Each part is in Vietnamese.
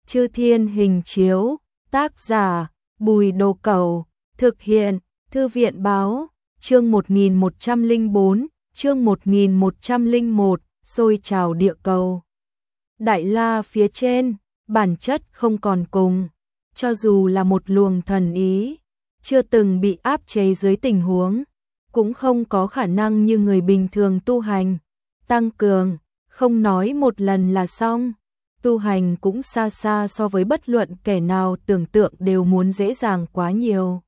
Chư Thiên Hình Chiếu, tác giả Bùi Đồ Cẩu, thực hiện Thư viện báo, chương 1104, chương 1101, xôi trào địa cầu. Đại La phía trên, bản chất không còn cùng, cho dù là một luồng thần ý, chưa từng bị áp chế dưới tình huống, cũng không có khả năng như người bình thường tu hành, tăng cường, không nói một lần là xong. Tu hành cũng xa xa so với bất luận kẻ nào tưởng tượng đều muốn dễ dàng quá nhiều.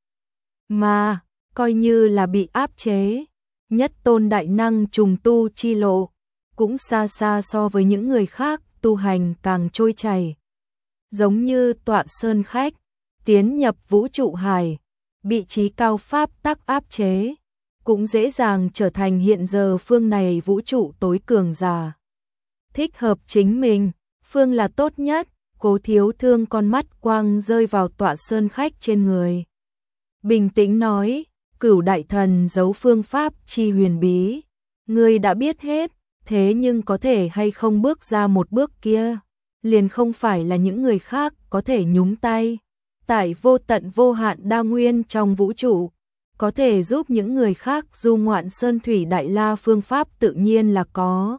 Mà, coi như là bị áp chế, nhất tôn đại năng trùng tu chi lộ, cũng xa xa so với những người khác tu hành càng trôi chảy. Giống như Tọa Sơn Khách, tiến nhập vũ trụ hải, bị trí cao pháp tắc áp chế, cũng dễ dàng trở thành hiện giờ phương này vũ trụ tối cường giả. Thích hợp chính mình, phương là tốt nhất. Cố Thiếu Thương con mắt quang rơi vào Tọa Sơn Khách trên người. Bình tĩnh nói, Cửu đại thần giấu phương pháp chi huyền bí, ngươi đã biết hết, thế nhưng có thể hay không bước ra một bước kia, liền không phải là những người khác có thể nhúng tay. Tại vô tận vô hạn đa nguyên trong vũ trụ, có thể giúp những người khác du ngoạn sơn thủy đại la phương pháp tự nhiên là có.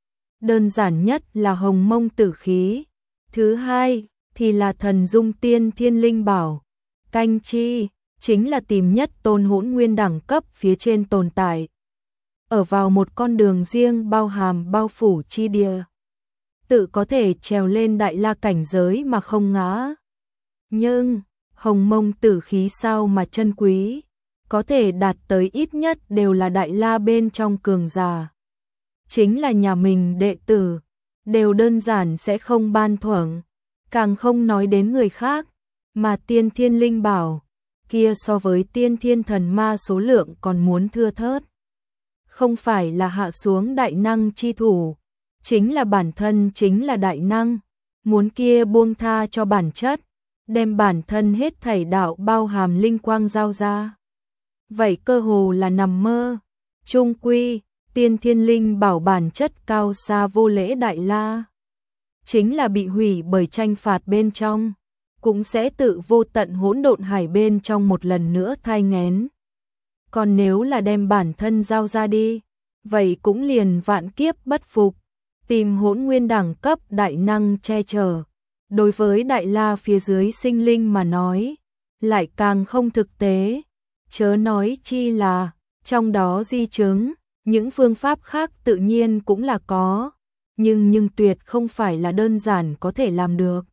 Đơn giản nhất là hồng mông tử khí, thứ hai thì là thần dung tiên thiên linh bảo, canh chi chính là tìm nhất tôn hỗn nguyên đẳng cấp phía trên tồn tại. Ở vào một con đường riêng bao hàm bao phủ chi địa, tự có thể trèo lên đại la cảnh giới mà không ngã. Nhưng, hồng mông tử khí sao mà chân quý, có thể đạt tới ít nhất đều là đại la bên trong cường giả. Chính là nhà mình đệ tử, đều đơn giản sẽ không ban thưởng, càng không nói đến người khác, mà tiên thiên linh bảo, kia so với tiên thiên thần ma số lượng còn muốn thưa thớt. Không phải là hạ xuống đại năng chi thủ, chính là bản thân chính là đại năng, muốn kia buông tha cho bản chất, đem bản thân hết thảy đạo bao hàm linh quang giao ra. Vậy cơ hồ là nằm mơ, chung quy, tiên thiên linh bảo bản chất cao xa vô lễ đại la. Chính là bị hủy bởi tranh phạt bên trong, cũng sẽ tự vô tận hỗn độn hải bên trong một lần nữa thai nghén. Còn nếu là đem bản thân giao ra đi, vậy cũng liền vạn kiếp bất phục, tìm hỗn nguyên đẳng cấp đại năng che chở. Đối với đại la phía dưới sinh linh mà nói, lại càng không thực tế, chớ nói chi là, trong đó di chứng, những phương pháp khác tự nhiên cũng là có, nhưng tuyệt không phải là đơn giản có thể làm được.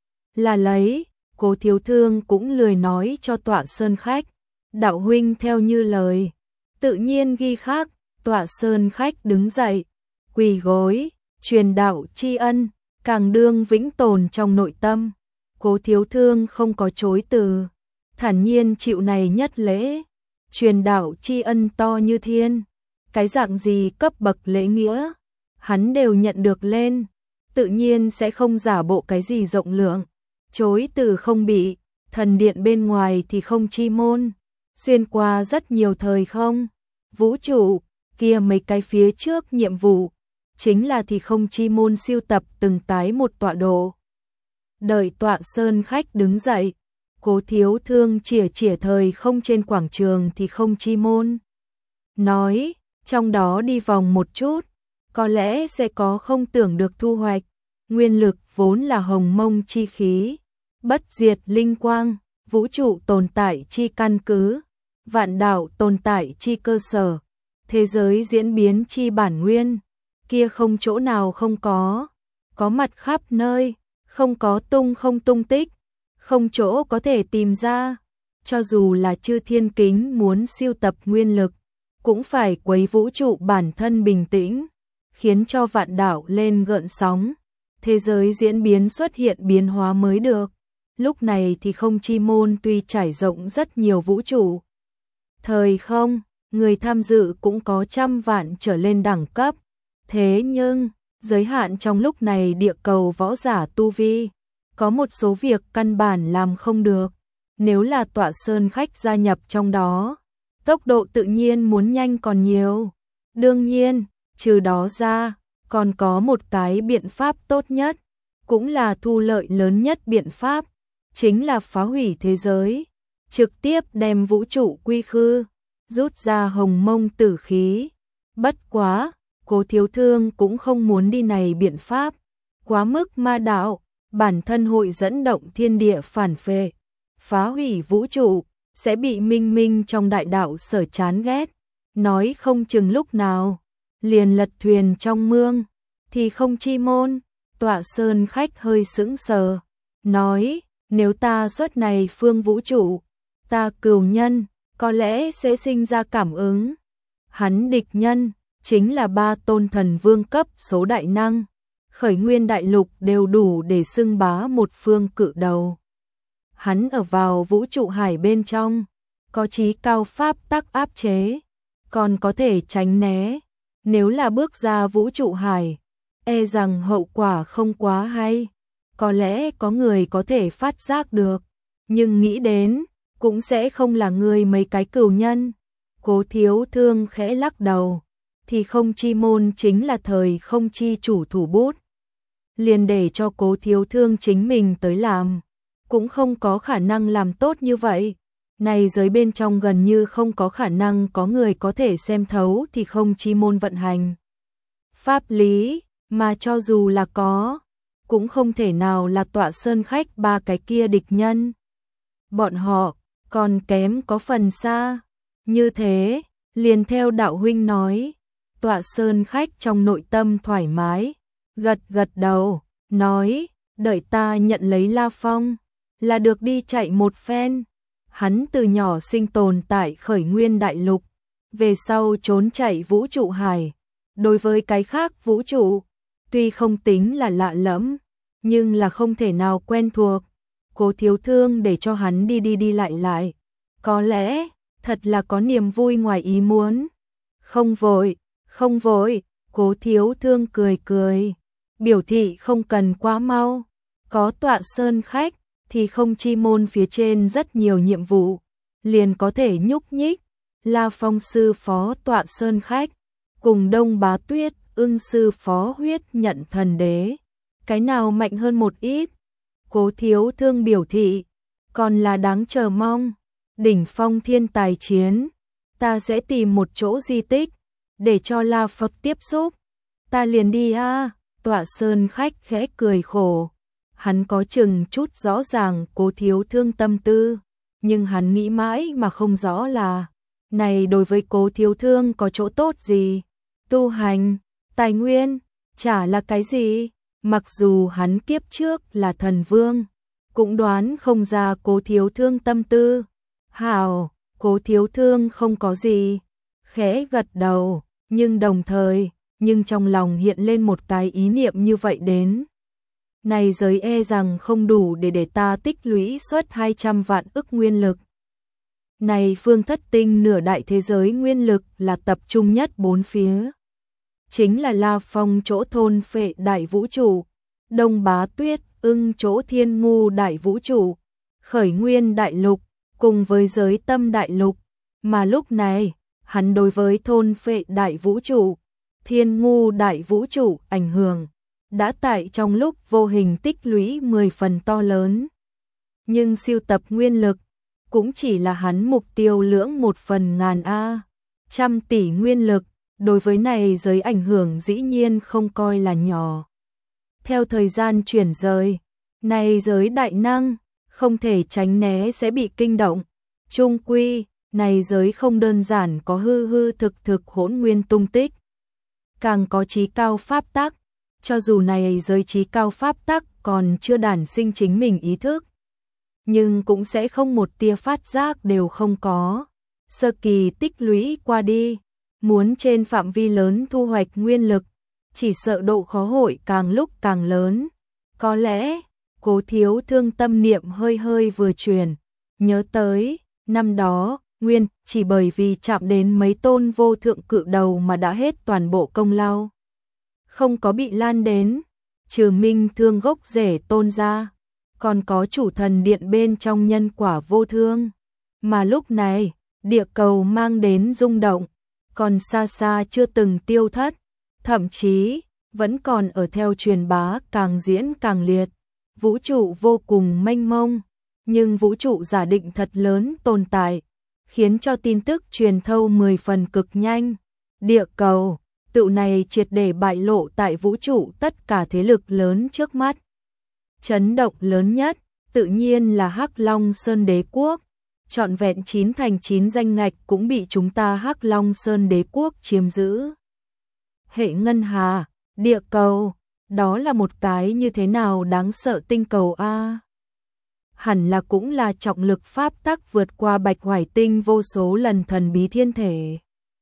Là lấy, Cố Thiếu Thương cũng lười nói cho Tọa Sơn Khách, đạo huynh theo như lời, tự nhiên ghi khác. Tọa Sơn Khách đứng dậy, quỳ gối, truyền đạo tri ân, càng đương vĩnh tồn trong nội tâm. Cố Thiếu Thương không có chối từ, thản nhiên chịu này nhất lễ, truyền đạo tri ân to như thiên, cái dạng gì cấp bậc lễ nghĩa, hắn đều nhận được lên, tự nhiên sẽ không giả bộ cái gì rộng lượng, chối từ không bị, thần điện bên ngoài thì không chi môn, xuyên qua rất nhiều thời không, vũ trụ, kia mấy cái phía trước nhiệm vụ, chính là thì không chi môn siêu tập từng tái một tọa độ. Đợi Tọa Sơn Khách đứng dậy, Cố Thiếu Thương chỉa thời không trên quảng trường thì không chi môn. Nói, trong đó đi vòng một chút, có lẽ sẽ có không tưởng được thu hoạch. Nguyên lực vốn là hồng mông chi khí, bất diệt linh quang, vũ trụ tồn tại chi căn cứ, vạn đạo tồn tại chi cơ sở, thế giới diễn biến chi bản nguyên, kia không chỗ nào không có mặt khắp nơi, không có không tung tích, không chỗ có thể tìm ra. Cho dù là chư thiên kính muốn siêu tập nguyên lực, cũng phải quấy vũ trụ bản thân bình tĩnh, khiến cho vạn đạo lên gợn sóng, thế giới diễn biến xuất hiện biến hóa mới được. Lúc này thì không chi môn tuy trải rộng rất nhiều vũ trụ, thời không, người tham dự cũng có trăm vạn trở lên đẳng cấp, thế nhưng, giới hạn trong lúc này địa cầu võ giả tu vi, có một số việc căn bản làm không được, nếu là Tọa Sơn Khách gia nhập trong đó, tốc độ tự nhiên muốn nhanh còn nhiều. Đương nhiên, trừ đó ra, còn có một cái biện pháp tốt nhất. cũng là thu lợi lớn nhất biện pháp, chính là phá hủy thế giới, trực tiếp đem vũ trụ quy khư, rút ra hồng mông tử khí. Bất quá, Cố Thiếu Thương cũng không muốn đi này biện pháp, quá mức ma đạo, bản thân hội dẫn động thiên địa phản phệ, phá hủy vũ trụ, sẽ bị minh minh trong đại đạo sở chán ghét, nói không chừng lúc nào, liền lật thuyền trong mương, thì không chi môn. Tọa Sơn Khách hơi sững sờ, nói, nếu ta xuất này phương vũ trụ, ta cừu nhân, có lẽ sẽ sinh ra cảm ứng. Hắn địch nhân, chính là 3 tôn thần vương cấp số đại năng, khởi nguyên đại lục đều đủ để xưng bá một phương cự đầu. Hắn ở vào vũ trụ hải bên trong, có chí cao pháp tắc áp chế, còn có thể tránh né. Nếu là bước ra vũ trụ hải, e rằng hậu quả không quá hay. Có lẽ có người có thể phát giác được, nhưng nghĩ đến, cũng sẽ không là người mấy cái cừu nhân. Cố Thiếu Thương khẽ lắc đầu, thì không chi môn chính là thời không chi chủ thủ bút. Liền để cho Cố Thiếu Thương chính mình tới làm, cũng không có khả năng làm tốt như vậy. Này giới bên trong gần như không có khả năng có người có thể xem thấu thì không chi môn vận hành. Pháp lý, mà cho dù là có, cũng không thể nào là Tọa Sơn Khách 3 cái kia địch nhân. Bọn họ còn kém có phần xa. Như thế, liền theo đạo huynh nói, Tọa Sơn Khách trong nội tâm thoải mái, gật gật đầu, nói, đợi ta nhận lấy La Phong, là được đi chạy một phen. Hắn từ nhỏ sinh tồn tại khởi nguyên đại lục, về sau trốn chạy vũ trụ hải. Đối với cái khác vũ trụ, tuy không tính là lạ lẫm, nhưng là không thể nào quen thuộc. Cố Thiếu Thương để cho hắn đi lại, có lẽ thật là có niềm vui ngoài ý muốn. Không vội, Cố Thiếu Thương cười, biểu thị không cần quá mau. Có Tọa Sơn Khách thì không chi môn phía trên rất nhiều nhiệm vụ, liền có thể nhúc nhích. La Phong sư phó Tọa Sơn Khách, cùng Đông Bá Tuyết Ưng sư phó Huyết Nhận Thần Đế, cái nào mạnh hơn một ít? Cố Thiếu Thương biểu thị, còn là đáng chờ mong. Đỉnh phong thiên tài chiến, ta sẽ tìm một chỗ di tích, để cho La Phật tiếp xúc. Ta liền đi a. Tọa Sơn Khách khẽ cười khổ. Hắn có chừng chút rõ ràng Cố Thiếu Thương tâm tư, nhưng hắn nghĩ mãi mà không rõ là, này đối với Cố Thiếu Thương có chỗ tốt gì? Tu hành, tài nguyên, chả là cái gì? Mặc dù hắn kiếp trước là thần vương, cũng đoán không ra Cố Thiếu Thương tâm tư. Hảo, Cố Thiếu Thương không có gì, khẽ gật đầu, nhưng đồng thời, trong lòng hiện lên một cái ý niệm như vậy đến. Này giới e rằng không đủ để ta tích lũy suất 200 vạn ức nguyên lực. Này phương thất tinh nửa đại thế giới nguyên lực là tập trung nhất 4 phía. Chính là La Phong chỗ thôn phệ đại vũ trụ, Đông Bá Tuyết Ưng chỗ thiên ngu đại vũ trụ, khởi nguyên đại lục, cùng với giới tâm đại lục. Mà lúc này, hắn đối với thôn phệ đại vũ trụ, thiên ngu đại vũ trụ ảnh hưởng, đã tại trong lúc vô hình tích lũy 10 phần to lớn. Nhưng siêu tập nguyên lực, cũng chỉ là hắn mục tiêu lưỡng 1 phần ngàn A. 100 tỷ nguyên lực, đối với này giới ảnh hưởng dĩ nhiên không coi là nhỏ. Theo thời gian chuyển rời, này giới đại năng, không thể tránh né sẽ bị kinh động. Chung quy, này giới không đơn giản có hư thực hỗn nguyên tung tích. Càng có chí cao pháp tắc, cho dù này giới chí cao pháp tắc còn chưa đản sinh chính mình ý thức, nhưng cũng sẽ không một tia phát giác đều không có. Sơ kỳ tích lũy qua đi, muốn trên phạm vi lớn thu hoạch nguyên lực, chỉ sợ độ khó hội càng lúc càng lớn. Có lẽ, Cố Thiếu Thương tâm niệm hơi vừa chuyển, nhớ tới, năm đó, nguyên chỉ bởi vì chạm đến mấy tôn vô thượng cự đầu mà đã hết toàn bộ công lao. Không có bị lan đến, trừ Minh Thương gốc rễ tôn ra, còn có chủ thần điện bên trong nhân quả vô thương. Mà lúc này, địa cầu mang đến rung động, còn xa chưa từng tiêu thất, thậm chí vẫn còn ở theo truyền bá càng diễn càng liệt. Vũ trụ vô cùng mênh mông, nhưng vũ trụ giả định thật lớn tồn tại, khiến cho tin tức truyền thâu 10 phần cực nhanh. Địa cầu, tựu này triệt để bại lộ tại vũ trụ tất cả thế lực lớn trước mắt. Chấn động lớn nhất, tự nhiên là Hắc Long Sơn Đế Quốc. Trọn vẹn 9 thành 9 danh ngạch cũng bị chúng ta Hắc Long Sơn Đế Quốc chiếm giữ. Hệ ngân hà, địa cầu, đó là một cái như thế nào đáng sợ tinh cầu a? Hẳn là cũng là trọng lực pháp tắc vượt qua Bạch Hoài Tinh vô số lần thần bí thiên thể.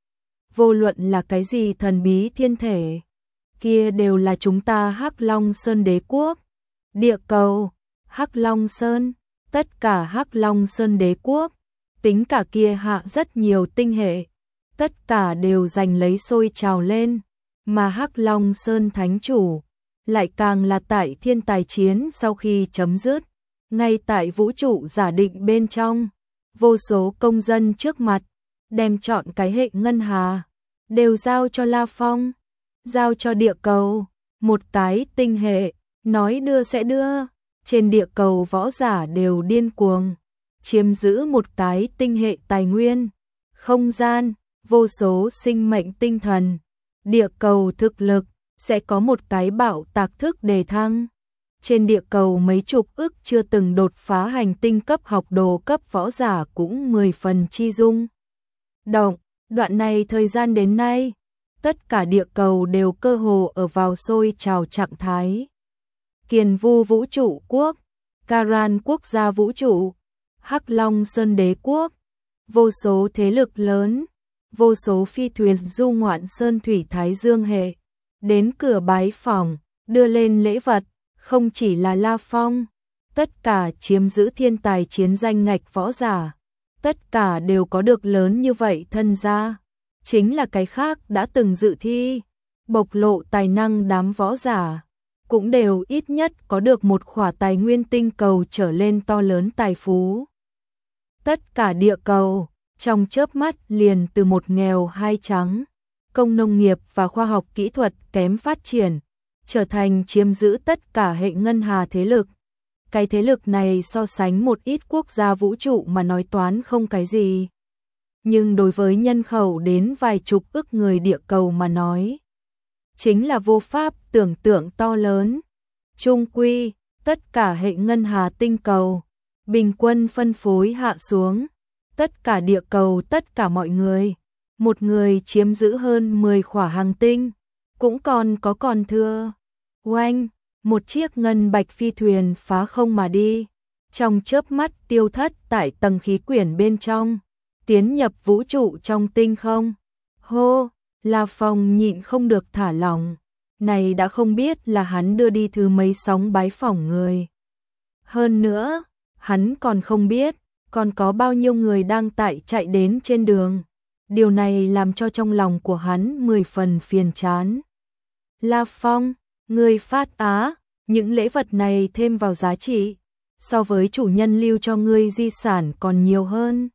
Vô luận là cái gì thần bí thiên thể, kia đều là chúng ta Hắc Long Sơn Đế Quốc. Địa cầu, Hắc Long Sơn, tất cả Hắc Long Sơn Đế Quốc, tính cả kia hạ rất nhiều tinh hệ, tất cả đều giành lấy sôi trào lên, mà Hắc Long Sơn Thánh Chủ lại càng là tại thiên tài chiến sau khi chấm dứt, ngay tại vũ trụ giả định bên trong, vô số công dân trước mặt, đem chọn cái hệ ngân hà, đều giao cho La Phong, giao cho địa cầu, một cái tinh hệ, nói đưa sẽ đưa, trên địa cầu võ giả đều điên cuồng, chiếm giữ một cái tinh hệ tài nguyên, không gian, vô số sinh mệnh tinh thần, địa cầu thực lực, sẽ có một cái bạo tạc thức đề thăng. Trên địa cầu mấy chục ức chưa từng đột phá hành tinh cấp học đồ cấp võ giả cũng 10 phần chi dung. Động, đoạn này thời gian đến nay, tất cả địa cầu đều cơ hồ ở vào sôi trào trạng thái. Kiền Vu Vũ trụ quốc, Karan quốc gia vũ trụ, Hắc Long Sơn Đế quốc, vô số thế lực lớn, vô số phi thuyền du ngoạn sơn thủy Thái Dương hệ, đến cửa bái phòng, đưa lên lễ vật, không chỉ là La Phong, tất cả chiếm giữ thiên tài chiến danh ngạch võ giả, tất cả đều có được lớn như vậy thân gia, chính là cái khác đã từng dự thi, bộc lộ tài năng đám võ giả, cũng đều ít nhất có được một khỏa tài nguyên tinh cầu trở lên to lớn tài phú. Tất cả địa cầu, trong chớp mắt liền từ một nghèo hai trắng, công nông nghiệp và khoa học kỹ thuật kém phát triển, trở thành chiếm giữ tất cả hệ ngân hà thế lực. Cái thế lực này so sánh một ít quốc gia vũ trụ mà nói toán không cái gì. Nhưng đối với nhân khẩu đến vài chục ức người địa cầu mà nói, chính là vô pháp tưởng tượng to lớn. Chung quy, tất cả hệ ngân hà tinh cầu, bình quân phân phối hạ xuống, tất cả địa cầu tất cả mọi người, một người chiếm giữ hơn 10 khỏa hành tinh, cũng còn có còn thưa. Oanh, một chiếc ngân bạch phi thuyền phá không mà đi, trong chớp mắt tiêu thất tại tầng khí quyển bên trong, tiến nhập vũ trụ trong tinh không. Hô, La Phong nhịn không được thả lỏng, này đã không biết là hắn đưa đi thứ mấy sóng bái phỏng người. Hơn nữa, hắn còn không biết, còn có bao nhiêu người đang tại chạy đến trên đường. Điều này làm cho trong lòng của hắn 10 phần phiền chán. La Phong, người phát á, những lễ vật này thêm vào giá trị, so với chủ nhân lưu cho ngươi di sản còn nhiều hơn.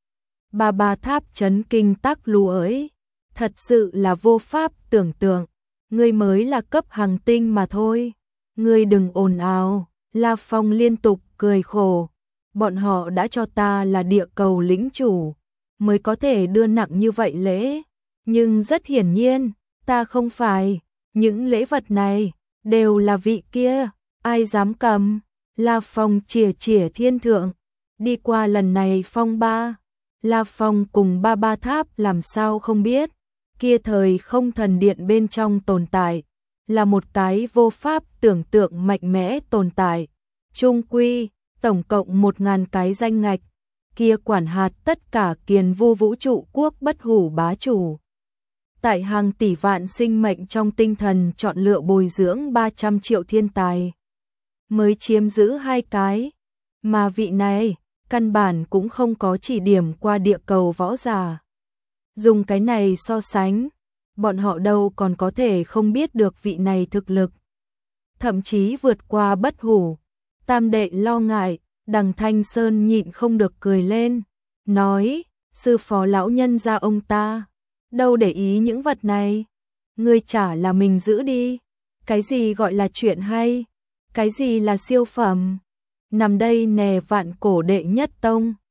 Bà Tháp chấn kinh tắc lù ấy, thật sự là vô pháp tưởng tượng, ngươi mới là cấp hành tinh mà thôi, ngươi đừng ồn ào. La Phong liên tục cười khổ, bọn họ đã cho ta là địa cầu lĩnh chủ, mới có thể đưa nặng như vậy lễ, nhưng rất hiển nhiên, ta không phải, những lễ vật này đều là vị kia, ai dám cầm. La Phong chìa chìa thiên thượng, đi qua lần này phong ba, La Phong cùng ba tháp làm sao không biết, kia thời không thần điện bên trong tồn tại, là một cái vô pháp tưởng tượng mạnh mẽ tồn tại, chung quy, tổng cộng 1000 cái danh ngạch, kia quản hạt tất cả Kiền Vu vũ trụ quốc bất hủ bá chủ. Tại hàng tỷ vạn sinh mệnh trong tinh thần chọn lựa bồi dưỡng 300 triệu thiên tài, mới chiếm giữ 2 cái, mà vị này, căn bản cũng không có chỉ điểm qua địa cầu võ giả. Dùng cái này so sánh, bọn họ đâu còn có thể không biết được vị này thực lực. Thậm chí vượt qua bất hủ, tam đệ lo ngại, Đằng Thanh Sơn nhịn không được cười lên, nói, sư phó lão nhân gia ông ta, đâu để ý những vật này, ngươi trả là mình giữ đi, Cái gì gọi là chuyện hay? Cái gì là siêu phẩm? Nằm đây nè vạn cổ đệ nhất tông.